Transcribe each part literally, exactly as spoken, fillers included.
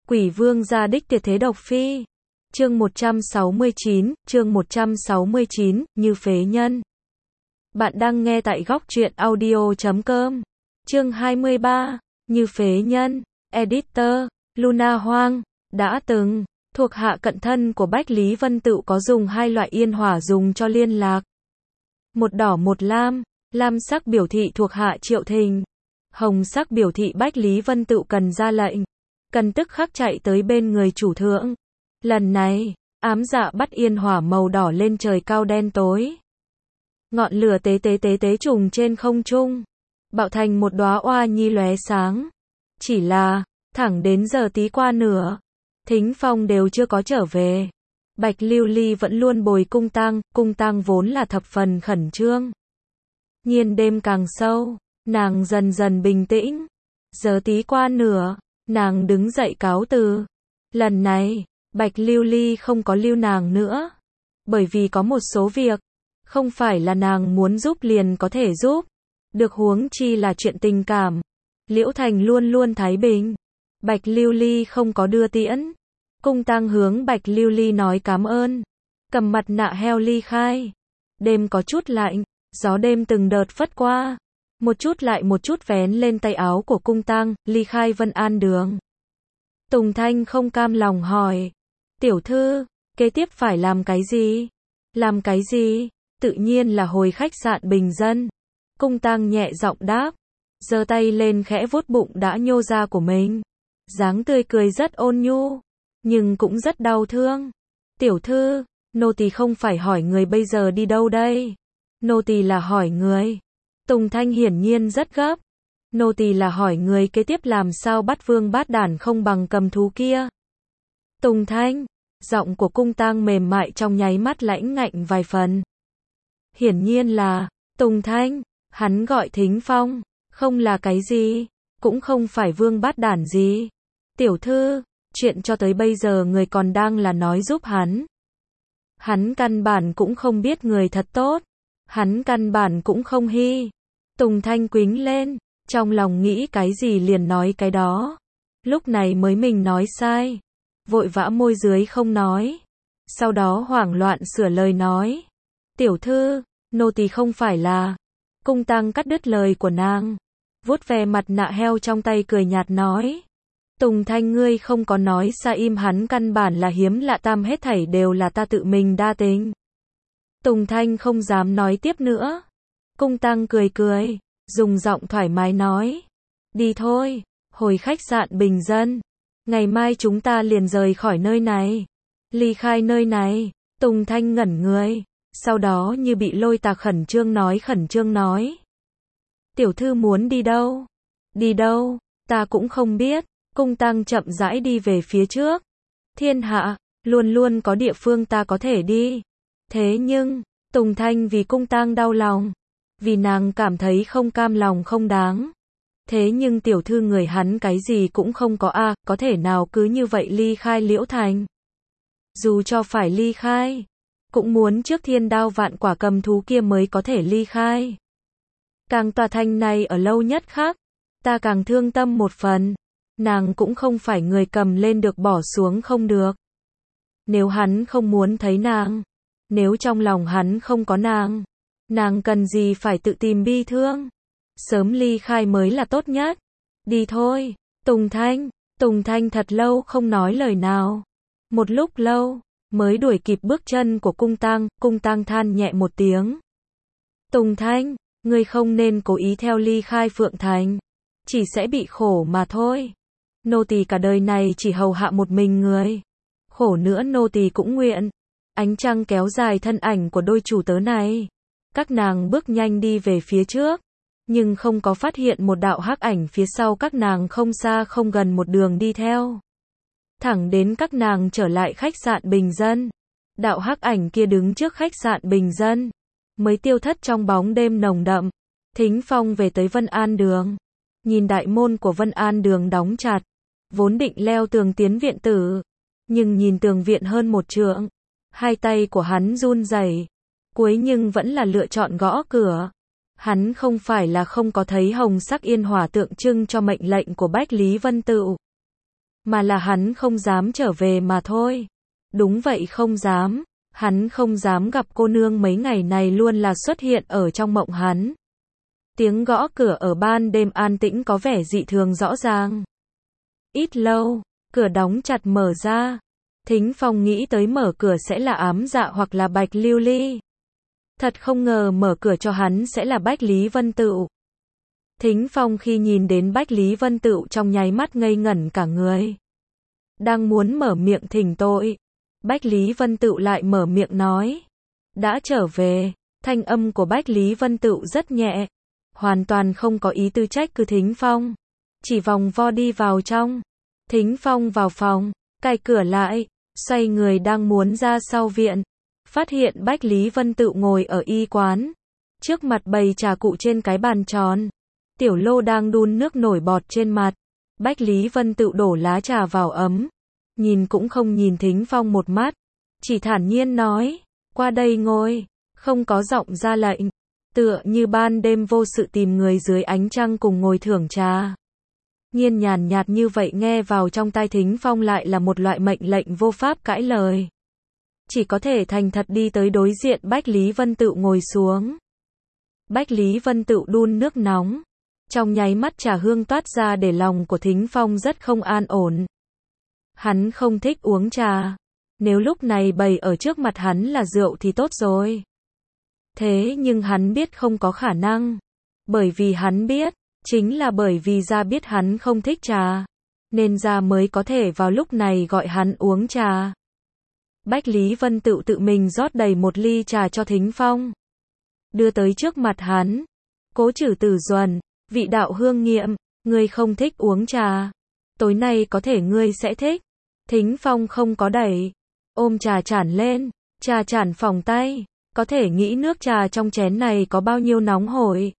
Quỷ vương gia đích tuyệt thế độc phi. Chương một trăm sáu mươi chín, chương một trăm sáu mươi chín, như phế nhân. Bạn đang nghe tại góc truyện audio chấm com. Chương hai mươi ba, như phế nhân. Editor, Luna Hoang. Đã từng, thuộc hạ cận thân của Bách Lý Vân Tựu có dùng hai loại yên hỏa dùng cho liên lạc. Một đỏ một lam, lam sắc biểu thị thuộc hạ Triệu Thình. Hồng sắc biểu thị Bách Lý Vân Tựu cần ra lệnh. Cần tức khắc chạy tới bên người chủ thượng. Lần này, ám dạ bắt yên hỏa màu đỏ lên trời cao đen tối. Ngọn lửa tế tế tế tế trùng trên không trung, bạo thành một đóa oa nhi lóe sáng. Chỉ là, thẳng đến giờ tí qua nửa, Thính Phong đều chưa có trở về. Bạch Lưu Ly vẫn luôn bồi cung tang, cung tang vốn là thập phần khẩn trương. Nhiên đêm càng sâu, nàng dần dần bình tĩnh. Giờ tí qua nửa, nàng đứng dậy cáo từ. Lần này, Bạch Lưu Ly không có lưu nàng nữa. Bởi vì có một số việc, không phải là nàng muốn giúp liền có thể giúp. Được huống chi là chuyện tình cảm. Liễu Thành luôn luôn thái bình. Bạch Lưu Ly không có đưa tiễn. Cung tang hướng Bạch Lưu Ly nói cảm ơn. Cầm mặt nạ heo ly khai. Đêm có chút lạnh, gió đêm từng đợt phất qua. Một chút lại một chút vén lên tay áo của cung tang, ly khai Vân An Đường. Tùng Thanh không cam lòng hỏi. Tiểu thư, kế tiếp phải làm cái gì? Làm cái gì? Tự nhiên là hồi khách sạn bình dân. Cung tang nhẹ giọng đáp. Giơ tay lên khẽ vuốt bụng đã nhô ra của mình. Dáng tươi cười rất ôn nhu, nhưng cũng rất đau thương. Tiểu thư, nô tỳ không phải hỏi người bây giờ đi đâu đây. Nô tỳ là hỏi người. Tùng Thanh hiển nhiên rất gấp. Nô tỳ là hỏi người kế tiếp làm sao bắt vương bát đản không bằng cầm thú kia. Tùng Thanh, giọng của cung tang mềm mại trong nháy mắt lãnh ngạnh vài phần. Hiển nhiên là, Tùng Thanh, hắn gọi Thính Phong, không là cái gì, cũng không phải vương bát đản gì. Tiểu thư, chuyện cho tới bây giờ người còn đang là nói giúp hắn. Hắn căn bản cũng không biết người thật tốt. Hắn căn bản cũng không hy. Tùng Thanh quính lên, trong lòng nghĩ cái gì liền nói cái đó. Lúc này mới mình nói sai. Vội vã môi dưới không nói. Sau đó hoảng loạn sửa lời nói. Tiểu thư, nô tỳ không phải là. Cung tang cắt đứt lời của nàng. Vuốt ve mặt nạ heo trong tay cười nhạt nói. Tùng Thanh ngươi không có nói xa im hắn căn bản là hiếm lạ tam hết thảy đều là ta tự mình đa tình. Tùng Thanh không dám nói tiếp nữa. Cung tang cười cười, dùng giọng thoải mái nói. Đi thôi, hồi khách sạn bình dân. Ngày mai chúng ta liền rời khỏi nơi này. Ly khai nơi này. Tùng Thanh ngẩn người. Sau đó như bị lôi tạc khẩn trương nói khẩn trương nói. Tiểu thư muốn đi đâu? Đi đâu? Ta cũng không biết. Cung tang chậm rãi đi về phía trước. Thiên hạ, luôn luôn có địa phương ta có thể đi. Thế nhưng, Tùng Thanh vì cung tang đau lòng. Vì nàng cảm thấy không cam lòng không đáng. Thế nhưng tiểu thư người hắn cái gì cũng không có a, à, có thể nào cứ như vậy ly khai Liễu Thành. Dù cho phải ly khai, cũng muốn trước thiên đao vạn quả cầm thú kia mới có thể ly khai. Càng tòa thành này ở lâu nhất khác, ta càng thương tâm một phần. Nàng cũng không phải người cầm lên được bỏ xuống không được. Nếu hắn không muốn thấy nàng, nếu trong lòng hắn không có nàng, nàng cần gì phải tự tìm bi thương. Sớm ly khai mới là tốt nhất. Đi thôi, Tùng Thanh. Tùng Thanh thật lâu không nói lời nào. Một lúc lâu, mới đuổi kịp bước chân của cung tang. Cung tang than nhẹ một tiếng. Tùng Thanh, ngươi không nên cố ý theo ly khai Phượng Thành. Chỉ sẽ bị khổ mà thôi. Nô tỳ cả đời này chỉ hầu hạ một mình người. Khổ nữa nô tỳ cũng nguyện. Ánh trăng kéo dài thân ảnh của đôi chủ tớ này. Các nàng bước nhanh đi về phía trước. Nhưng không có phát hiện một đạo hắc ảnh phía sau các nàng không xa không gần một đường đi theo. Thẳng đến các nàng trở lại khách sạn bình dân. Đạo hắc ảnh kia đứng trước khách sạn bình dân. Mới tiêu thất trong bóng đêm nồng đậm. Thính Phong về tới Vân An Đường. Nhìn đại môn của Vân An Đường đóng chặt. Vốn định leo tường tiến viện tử. Nhưng nhìn tường viện hơn một trượng. Hai tay của hắn run rẩy. Cuối nhưng vẫn là lựa chọn gõ cửa. Hắn không phải là không có thấy hồng sắc yên hỏa tượng trưng cho mệnh lệnh của Bách Lý Vân Tựu. mà là hắn không dám trở về mà thôi. Đúng vậy, không dám. Hắn không dám gặp cô nương mấy ngày này luôn là xuất hiện ở trong mộng hắn. Tiếng gõ cửa ở ban đêm an tĩnh có vẻ dị thường rõ ràng. Ít lâu, cửa đóng chặt mở ra. Thính Phong nghĩ tới mở cửa sẽ là Ám Dạ hoặc là Bạch Lưu Ly. Thật không ngờ mở cửa cho hắn sẽ là Bách Lý Vân Tựu. Thính Phong khi nhìn đến Bách Lý Vân Tựu trong nháy mắt ngây ngẩn cả người. Đang muốn mở miệng thỉnh tội, Bách Lý Vân Tựu lại mở miệng nói. Đã trở về. Thanh âm của Bách Lý Vân Tựu rất nhẹ, hoàn toàn không có ý tư trách cứ Thính Phong. Chỉ vòng vo đi vào trong. Thính Phong vào phòng, cài cửa lại, xoay người đang muốn ra sau viện. Phát hiện Bách Lý Vân Tựu ngồi ở y quán. Trước mặt bày trà cụ trên cái bàn tròn. Tiểu Lô đang đun nước nổi bọt trên mặt. Bách Lý Vân Tựu đổ lá trà vào ấm. Nhìn cũng không nhìn Thính Phong một mắt. Chỉ thản nhiên nói, qua đây ngồi, không có giọng ra lệnh. Tựa như ban đêm vô sự tìm người dưới ánh trăng cùng ngồi thưởng trà. Nhiên nhàn nhạt như vậy nghe vào trong tai Thính Phong lại là một loại mệnh lệnh vô pháp cãi lời. Chỉ có thể thành thật đi tới đối diện Bách Lý Vân Tựu ngồi xuống. Bách Lý Vân Tựu đun nước nóng. Trong nháy mắt trà hương toát ra để lòng của Thính Phong rất không an ổn. Hắn không thích uống trà. Nếu lúc này bày ở trước mặt hắn là rượu thì tốt rồi. Thế nhưng hắn biết không có khả năng. Bởi vì hắn biết, chính là bởi vì Gia biết hắn không thích trà, nên Gia mới có thể vào lúc này gọi hắn uống trà. Bách Lý Vân Tựu tự mình rót đầy một ly trà cho Thính Phong. Đưa tới trước mặt hắn. Cố Trử Tử Duẩn, vị đạo hương nghiệm, ngươi không thích uống trà. Tối nay có thể ngươi sẽ thích. Thính Phong không có đẩy. Ôm trà chản lên, trà chản phỏng tay. Có thể nghĩ nước trà trong chén này có bao nhiêu nóng hổi.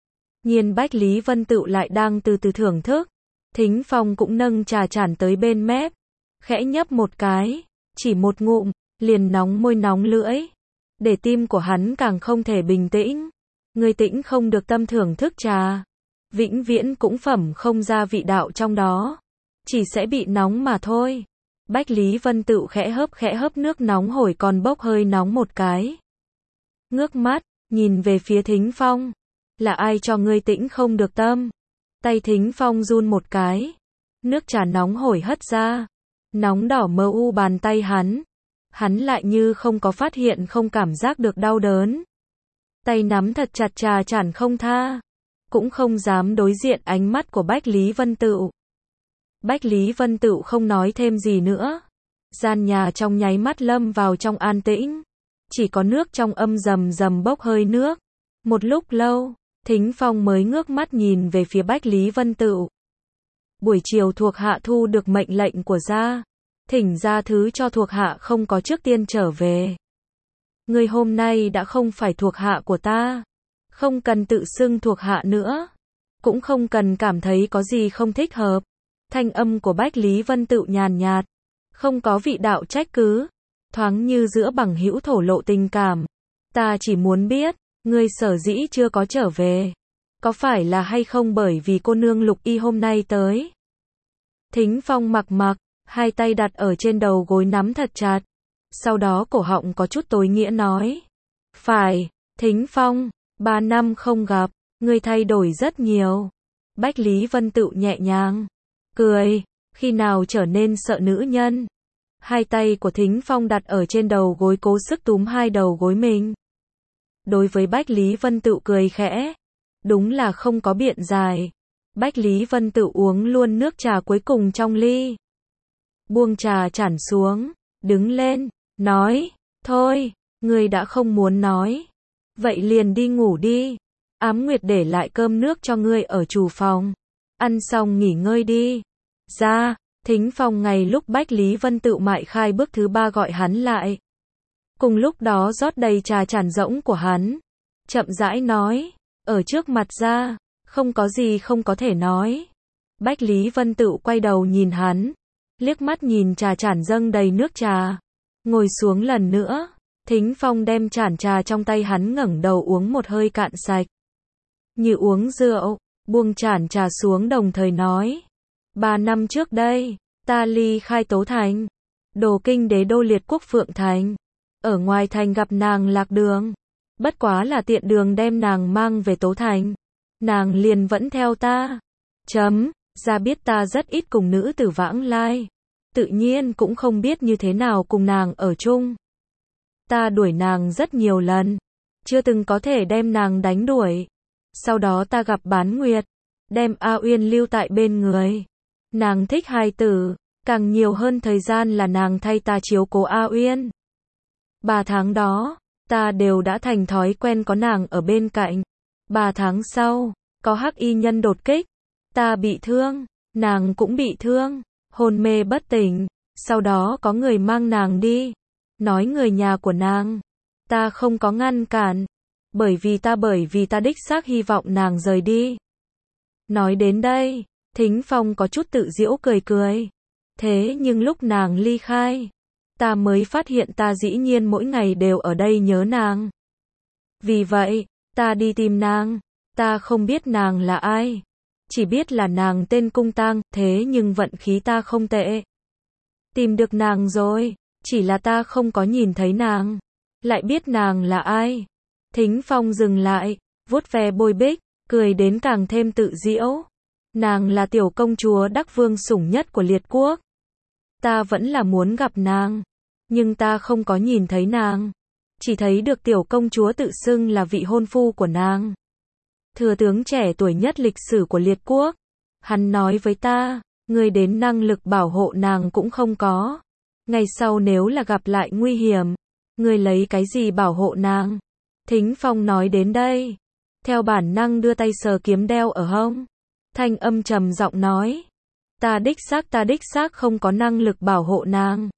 Nhiên Bách Lý Vân Tựu lại đang từ từ thưởng thức. Thính Phong cũng nâng trà chản tới bên mép. Khẽ nhấp một cái. Chỉ một ngụm, liền nóng môi nóng lưỡi. Để tim của hắn càng không thể bình tĩnh. Người tĩnh không được tâm thưởng thức trà. Vĩnh viễn cũng phẩm không ra vị đạo trong đó. Chỉ sẽ bị nóng mà thôi. Bách Lý Vân Tựu khẽ hớp khẽ hớp nước nóng hổi còn bốc hơi nóng một cái. Ngước mắt, nhìn về phía Thính Phong. Là ai cho ngươi tĩnh không được tâm? Tay Thính Phong run một cái. Nước trà nóng hổi hất ra. Nóng đỏ mờ u bàn tay hắn. Hắn lại như không có phát hiện không cảm giác được đau đớn. Tay nắm thật chặt trà chản không tha. Cũng không dám đối diện ánh mắt của Bách Lý Vân Tựu. Bách Lý Vân Tựu không nói thêm gì nữa. Gian nhà trong nháy mắt lâm vào trong an tĩnh. Chỉ có nước trong âm rầm rầm bốc hơi nước. Một lúc lâu, Thính Phong mới ngước mắt nhìn về phía Bách Lý Vân Tựu. Buổi chiều thuộc hạ thu được mệnh lệnh của Gia. Thỉnh Gia thứ cho thuộc hạ không có trước tiên trở về. Ngươi hôm nay đã không phải thuộc hạ của ta. Không cần tự xưng thuộc hạ nữa. Cũng không cần cảm thấy có gì không thích hợp. Thanh âm của Bách Lý Vân Tựu nhàn nhạt. Không có vị đạo trách cứ. Thoáng như giữa bằng hữu thổ lộ tình cảm. Ta chỉ muốn biết, ngươi sở dĩ chưa có trở về. Có phải là hay không bởi vì cô nương Lục Y hôm nay tới? Thính Phong mặc mặc, hai tay đặt ở trên đầu gối nắm thật chặt. Sau đó cổ họng có chút tối nghĩa nói. Phải, Thính Phong, ba năm không gặp, ngươi thay đổi rất nhiều. Bách Lý Vân Tựu nhẹ nhàng cười, khi nào trở nên sợ nữ nhân. Hai tay của Thính Phong đặt ở trên đầu gối cố sức túm hai đầu gối mình. Đối với Bách Lý Vân Tựu cười khẽ. Đúng là không có biện giải. Bách Lý Vân Tựu uống luôn nước trà cuối cùng trong ly. Buông trà chản xuống, đứng lên, nói, thôi, ngươi đã không muốn nói. Vậy liền đi ngủ đi. Ám Nguyệt để lại cơm nước cho ngươi ở chủ phòng. Ăn xong nghỉ ngơi đi. Ra, Thính Phong ngày lúc Bách Lý Vân Tựu mại khai bước thứ ba gọi hắn lại. Cùng lúc đó rót đầy trà chản rỗng của hắn. Chậm rãi nói, ở trước mặt Ra, không có gì không có thể nói. Bách Lý Vân Tựu quay đầu nhìn hắn. Liếc mắt nhìn trà chản dâng đầy nước trà. Ngồi xuống lần nữa. Thính Phong đem chản trà trong tay hắn ngẩng đầu uống một hơi cạn sạch. Như uống rượu, buông chản trà xuống đồng thời nói. Ba năm trước đây, Ta ly khai Tố Thành, đồ kinh đế đô liệt quốc Phượng Thành. Ở ngoài thành gặp nàng lạc đường. Bất quá là tiện đường đem nàng mang về Tố Thành. Nàng liền vẫn theo ta. Chấm, ra biết ta rất ít cùng nữ tử vãng lai. Tự nhiên cũng không biết như thế nào cùng nàng ở chung. Ta đuổi nàng rất nhiều lần. Chưa từng có thể đem nàng đánh đuổi. Sau đó ta gặp Bán Nguyệt. Đem A Uyên lưu tại bên người. Nàng thích hài tử. Càng nhiều hơn thời gian là nàng thay ta chiếu cố A Uyên. Ba tháng đó, ta đều đã thành thói quen có nàng ở bên cạnh. Ba tháng sau, có hắc y nhân đột kích. Ta bị thương, nàng cũng bị thương, hôn mê bất tỉnh. Sau đó có người mang nàng đi. Nói người nhà của nàng. Ta không có ngăn cản. Bởi vì ta bởi vì ta đích xác hy vọng nàng rời đi. Nói đến đây, Thính Phong có chút tự giễu cười cười. Thế nhưng lúc nàng ly khai, ta mới phát hiện ta dĩ nhiên mỗi ngày đều ở đây nhớ nàng. Vì vậy, ta đi tìm nàng. Ta không biết nàng là ai. Chỉ biết là nàng tên Cung Tang, thế nhưng vận khí ta không tệ. Tìm được nàng rồi, chỉ là ta không có nhìn thấy nàng. Lại biết nàng là ai. Thính Phong dừng lại, vuốt ve bôi bích, cười đến càng thêm tự giễu. Nàng là tiểu công chúa đắc vương sủng nhất của liệt quốc. Ta vẫn là muốn gặp nàng. Nhưng ta không có nhìn thấy nàng. Chỉ thấy được tiểu công chúa tự xưng là vị hôn phu của nàng. Thừa tướng trẻ tuổi nhất lịch sử của liệt quốc. Hắn nói với ta, ngươi đến năng lực bảo hộ nàng cũng không có. Ngày sau nếu là gặp lại nguy hiểm, ngươi lấy cái gì bảo hộ nàng? Thính Phong nói đến đây. Theo bản năng đưa tay sờ kiếm đeo ở hông. Thanh âm trầm giọng nói. Ta đích xác ta đích xác không có năng lực bảo hộ nàng.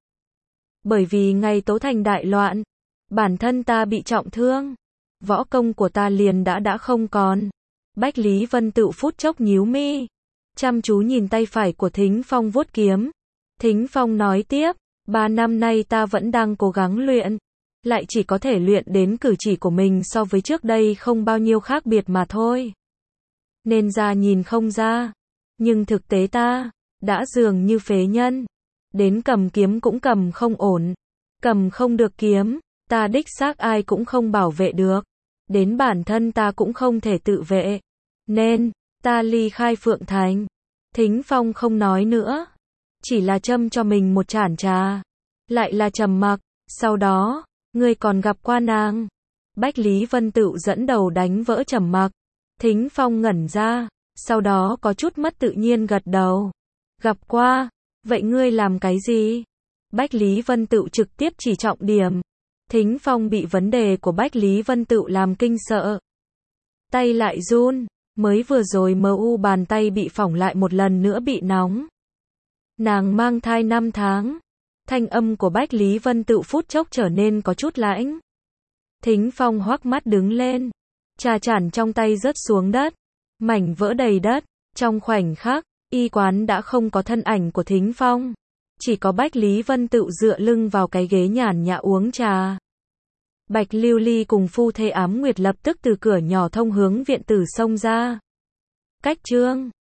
Bởi vì ngày Tố Thành đại loạn, bản thân ta bị trọng thương. Võ công của ta liền đã đã không còn. Bách Lý Vân Tựu phút chốc nhíu mi. Chăm chú nhìn tay phải của Thính Phong vuốt kiếm. Thính Phong nói tiếp. Ba năm nay ta vẫn đang cố gắng luyện. Lại chỉ có thể luyện đến cử chỉ của mình so với trước đây không bao nhiêu khác biệt mà thôi. Nên ra nhìn không ra. Nhưng thực tế ta đã dường như phế nhân. Đến cầm kiếm cũng cầm không ổn. Cầm không được kiếm. Ta đích xác ai cũng không bảo vệ được. Đến bản thân ta cũng không thể tự vệ. Nên, ta ly khai Phượng Thành. Thính Phong không nói nữa. Chỉ là châm cho mình một chản trà. Lại là trầm mặc. Sau đó, ngươi còn gặp qua nàng. Bách Lý Vân Tựu dẫn đầu đánh vỡ trầm mặc. Thính Phong ngẩn ra. Sau đó có chút mất tự nhiên gật đầu. Gặp qua. Vậy ngươi làm cái gì? Bách Lý Vân Tựu trực tiếp chỉ trọng điểm. Thính Phong bị vấn đề của Bách Lý Vân Tựu làm kinh sợ. Tay lại run. Mới vừa rồi mờ u bàn tay bị phỏng lại một lần nữa bị nóng. Nàng mang thai năm tháng. Thanh âm của Bách Lý Vân Tựu phút chốc trở nên có chút lãnh. Thính Phong hoắc mắt đứng lên. Trà chản trong tay rớt xuống đất. Mảnh vỡ đầy đất. Trong khoảnh khắc, y quán đã không có thân ảnh của Thính Phong. Chỉ có Bách Lý Vân Tựu dựa lưng vào cái ghế nhàn nhã uống trà. Bạch Lưu Ly cùng phu thê Ám Nguyệt lập tức từ cửa nhỏ thông hướng viện tử xông ra. Cách chương